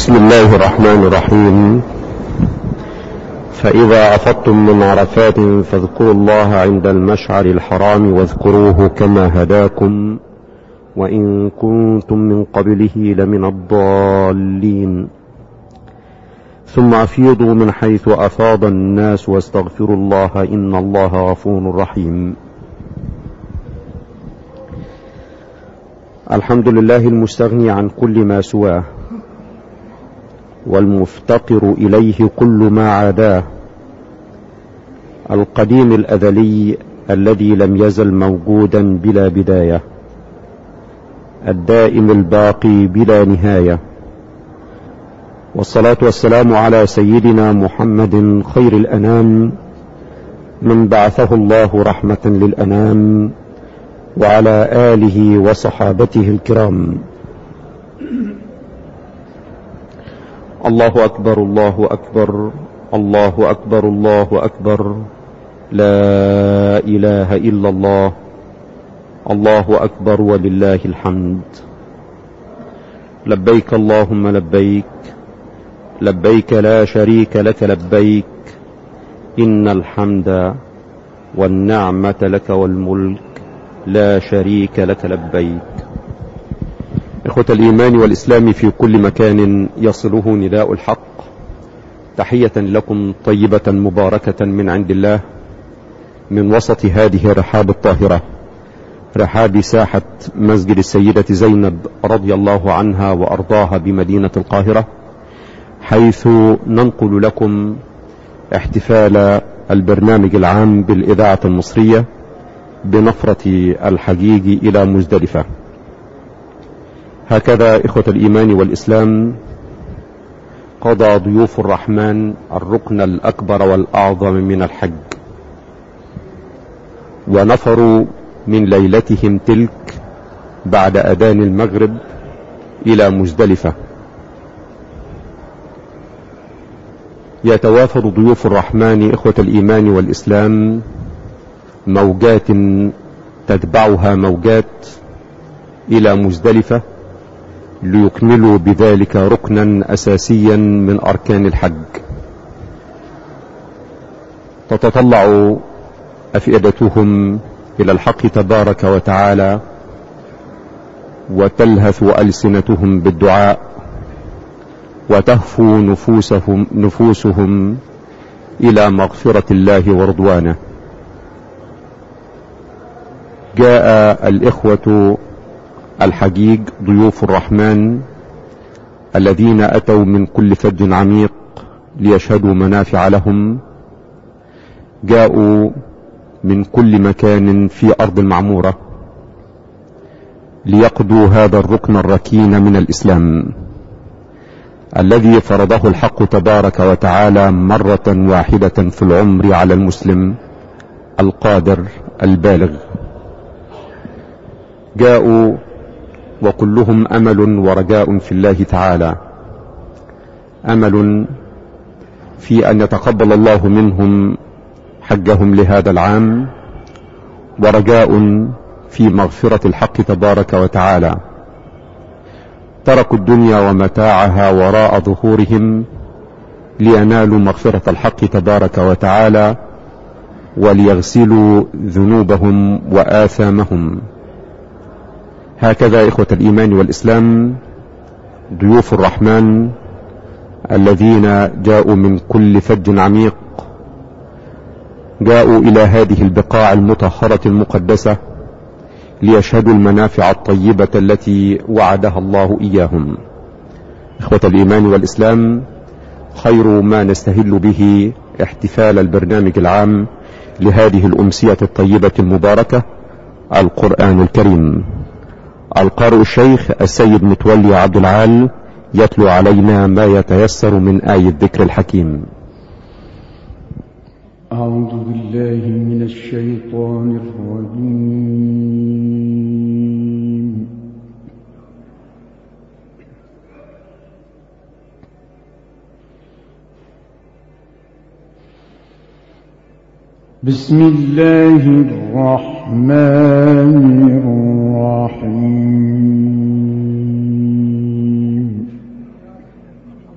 بسم الله الرحمن الرحيم. فإذا أفضتم من عرفات فاذكروا الله عند المشعر الحرام واذكروه كما هداكم وإن كنتم من قبله لمن الضالين. ثم أفيضوا من حيث أفاض الناس واستغفروا الله إن الله غفور رحيم. الحمد لله المستغني عن كل ما سواه والمفتقر إليه كل ما عاداه، القديم الأزلي الذي لم يزل موجودا بلا بداية، الدائم الباقي بلا نهاية، والصلاة والسلام على سيدنا محمد خير الأنام من بعثه الله رحمة للأنام، وعلى آله وصحابته الكرام. الله أكبر الله أكبر الله أكبر الله أكبر، لا إله إلا الله، الله أكبر ولله الحمد. لبيك اللهم لبيك، لبيك لا شريك لك لبيك، إن الحمد والنعمة لك والملك لا شريك لك لبيك. إخوة الإيمان والإسلام في كل مكان يصله نداء الحق، تحية لكم طيبة مباركة من عند الله من وسط هذه الرحاب الطاهرة، رحاب ساحة مسجد السيدة زينب رضي الله عنها وأرضاها بمدينة القاهرة، حيث ننقل لكم احتفال البرنامج العام بالإذاعة المصرية بنفرة الحجيج إلى مزدلفة. هكذا إخوة الإيمان والإسلام قضى ضيوف الرحمن الركن الأكبر والأعظم من الحج، ونفروا من ليلتهم تلك بعد أذان المغرب إلى مزدلفة. يتوافد ضيوف الرحمن إخوة الإيمان والإسلام موجات تتبعها موجات إلى مزدلفة ليكملوا بذلك ركنا أساسيا من أركان الحج. تتطلع أفئدتهم إلى الحق تبارك وتعالى، وتلهث ألسنتهم بالدعاء، وتهفو نفوسهم إلى مغفرة الله ورضوانه. جاء الإخوة الحجيج ضيوف الرحمن الذين أتوا من كل فج عميق ليشهدوا منافع لهم، جاءوا من كل مكان في أرض المعمورة ليقضوا هذا الركن الركين من الإسلام الذي فرضه الحق تبارك وتعالى مرة واحدة في العمر على المسلم القادر البالغ. جاءوا وكلهم أمل ورجاء في الله تعالى، أمل في أن يتقبل الله منهم حجهم لهذا العام، ورجاء في مغفرة الحق تبارك وتعالى. تركوا الدنيا ومتاعها وراء ظهورهم لينالوا مغفرة الحق تبارك وتعالى وليغسلوا ذنوبهم وآثامهم. هكذا إخوة الإيمان والإسلام ضيوف الرحمن الذين جاءوا من كل فج عميق جاءوا إلى هذه البقاع المطهرة المقدسة ليشهدوا المنافع الطيبة التي وعدها الله إياهم. إخوة الإيمان والإسلام، خير ما نستهل به احتفال البرنامج العام لهذه الأمسية الطيبة المباركة القرآن الكريم. القارئ الشيخ السيد متولي عبد العال يتلو علينا ما يتيسر من آية الذكر الحكيم. أعوذ بالله من الشيطان الرجيم. بسم الله الرحمن الرحيم.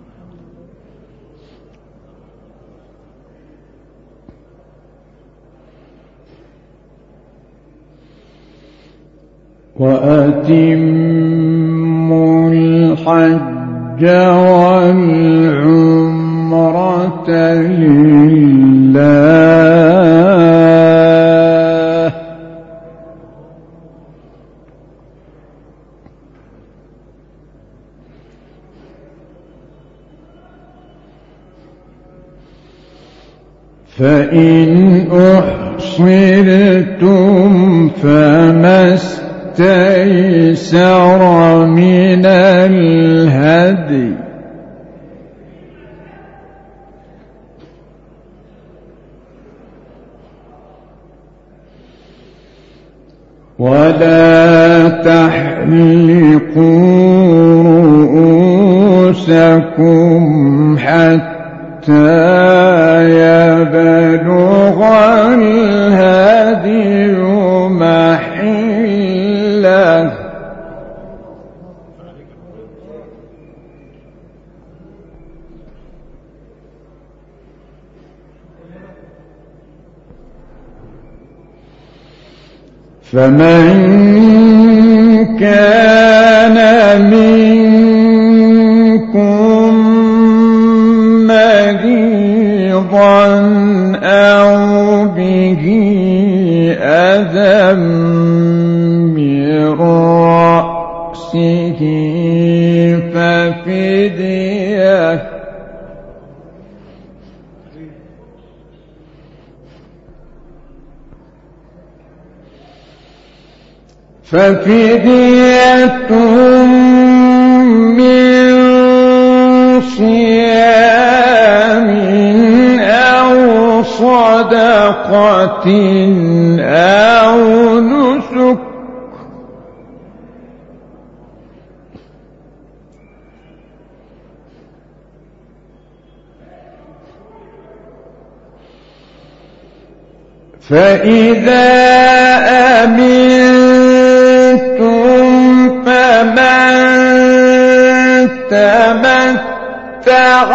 وأتموا الحج والعمرة لله فإن أحصرتم فما استيسر من الهدي ولا تحلقوا رؤوسكم حتى يبلغ الهدي محله فمن كان منكم مريضا أو به أذى من رأسه ففدية من صيام أو صدقة أو نسك فإذا أمنتم فمن تمتع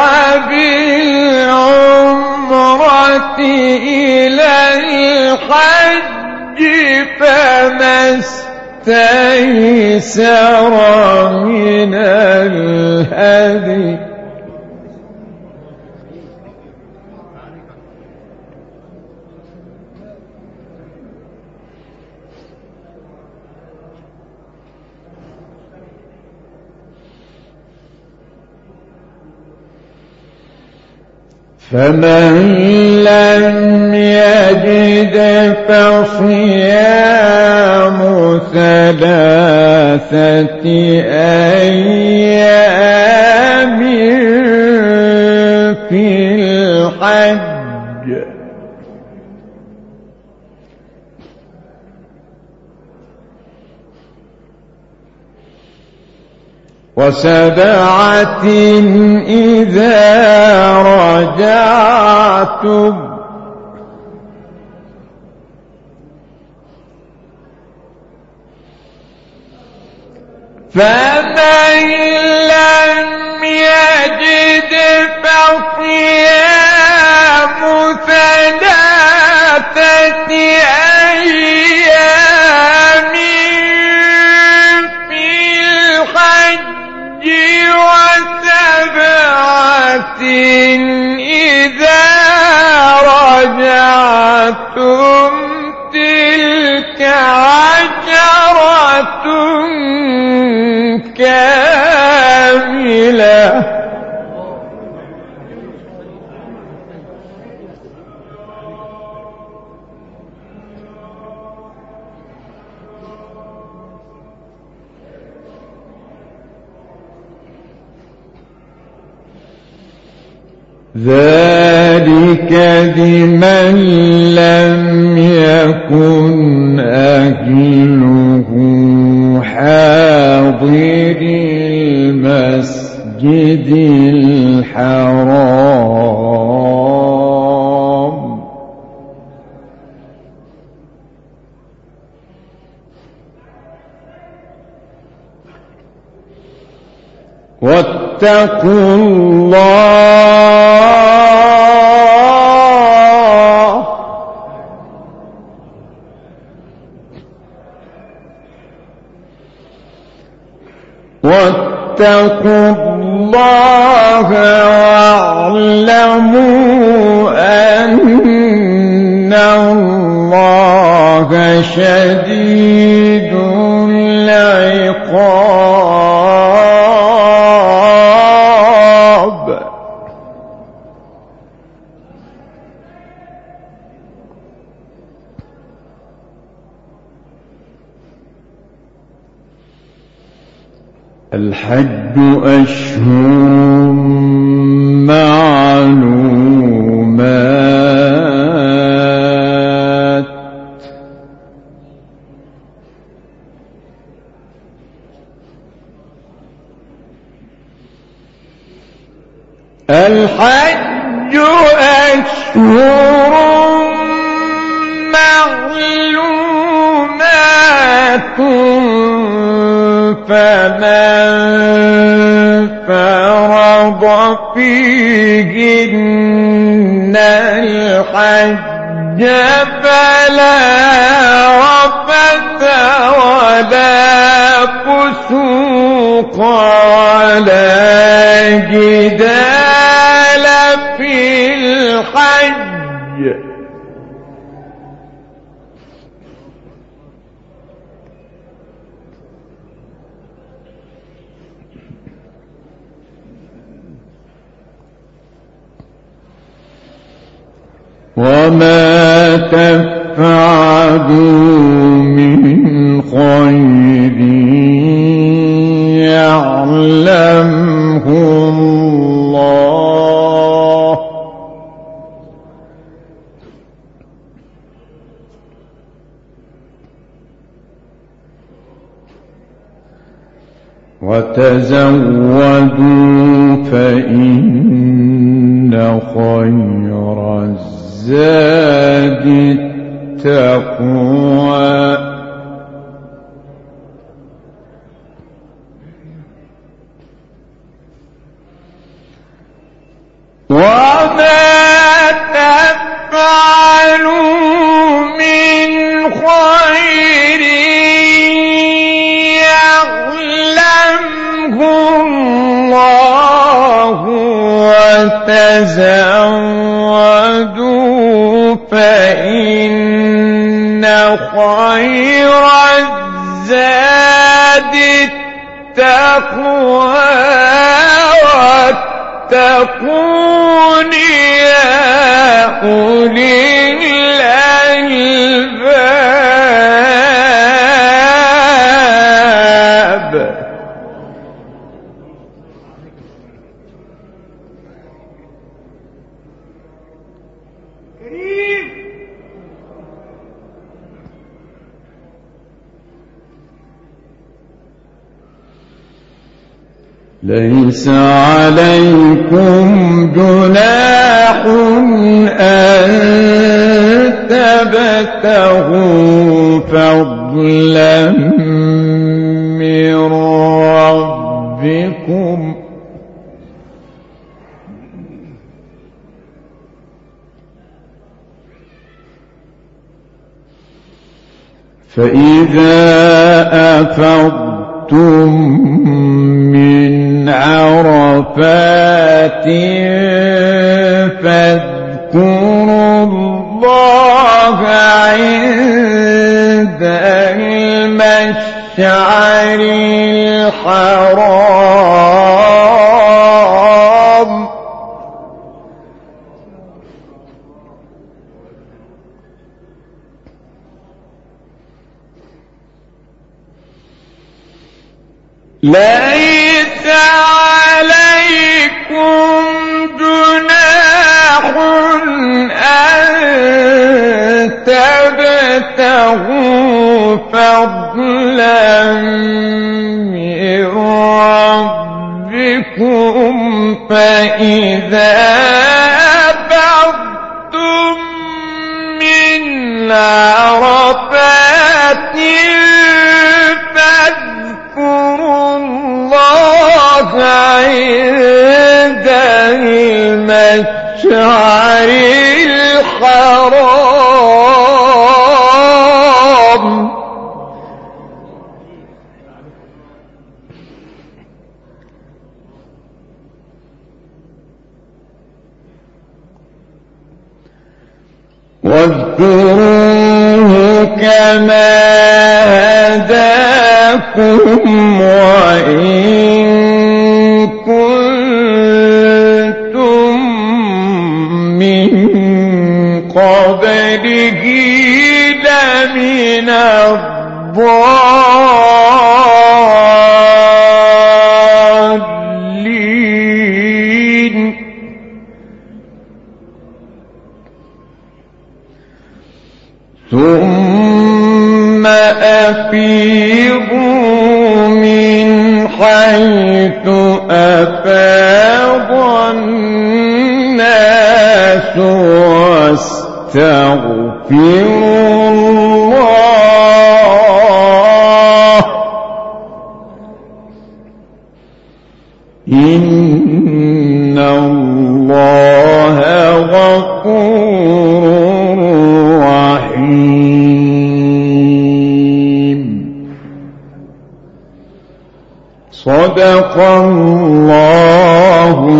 بالعمرة إلى الحج فما استيسر من الهدي فمن لم يجد فصيام 3 أيام في الحج و7 إذا رجعتم فمن لم يجد فصيام 3 أيام في الحج و7 إذا رجعتم تلك 10 كاملة ذلك لمن لم يكن أهله حاضر المسجد الحرام واتقوا الله واتقوا الله واعلموا أن الله شديد العقاب. الحج أشهر معلومات الحج أشهر معلومات فمن فرض فيهن الحج فلا رفث ولا فسوق ولا جدال في الحج. وما تفعلوا من خير يعلمه الله وتزودوا فإن خير الزاد التقوى وما تفعلوا من خير يعلمه الله وتزودوا فإن خير الزاد التقوى واتقون يا أولي الألباب. ليس عليكم جناح أن تبتغوا فضلا من ربكم فإذا أفضتم من عرفات فاذكروا الله عند المشعر الحرام ليس عليكم جناح أن تبتغوا فضلا من ربكم فإذا أفضتم من عرفات فاذكروا الله عند المشعر الحرام واذكروه كما هداكم وإن كنتم من قبله لمن الضالين ثم أفيضوا من حيث أفاض الناس واستغفروا الله إن الله غفور رحيم. صدق الله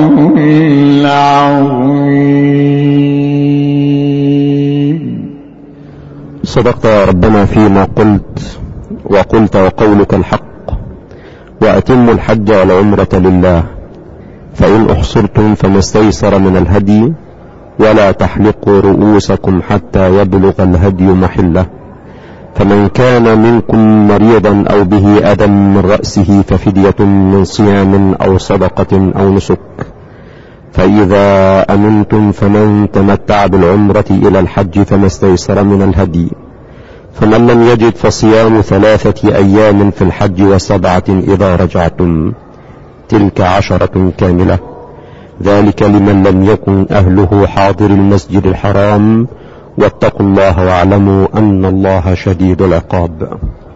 العظيم. صدقت يا ربنا فيما قلت، وقلت وقولك الحق، وأتموا الحج والعمرة لله، فإن أحصرتم فما استيسر من الهدي، ولا تحلقوا رؤوسكم حتى يبلغ الهدي محله، فمن كان منكم مريضا أو به أذى من رأسه ففدية من صيام أو صدقة أو نسك، فإذا أمنتم فمن تمتع بالعمرة إلى الحج فما استيسر من الهدي، فمن لم يجد فصيام 3 أيام في الحج و7 إذا رجعتم، تلك 10 كاملة، ذلك لمن لم يكن أهله حاضر المسجد الحرام، واتقوا الله واعلموا أن الله شديد العقاب.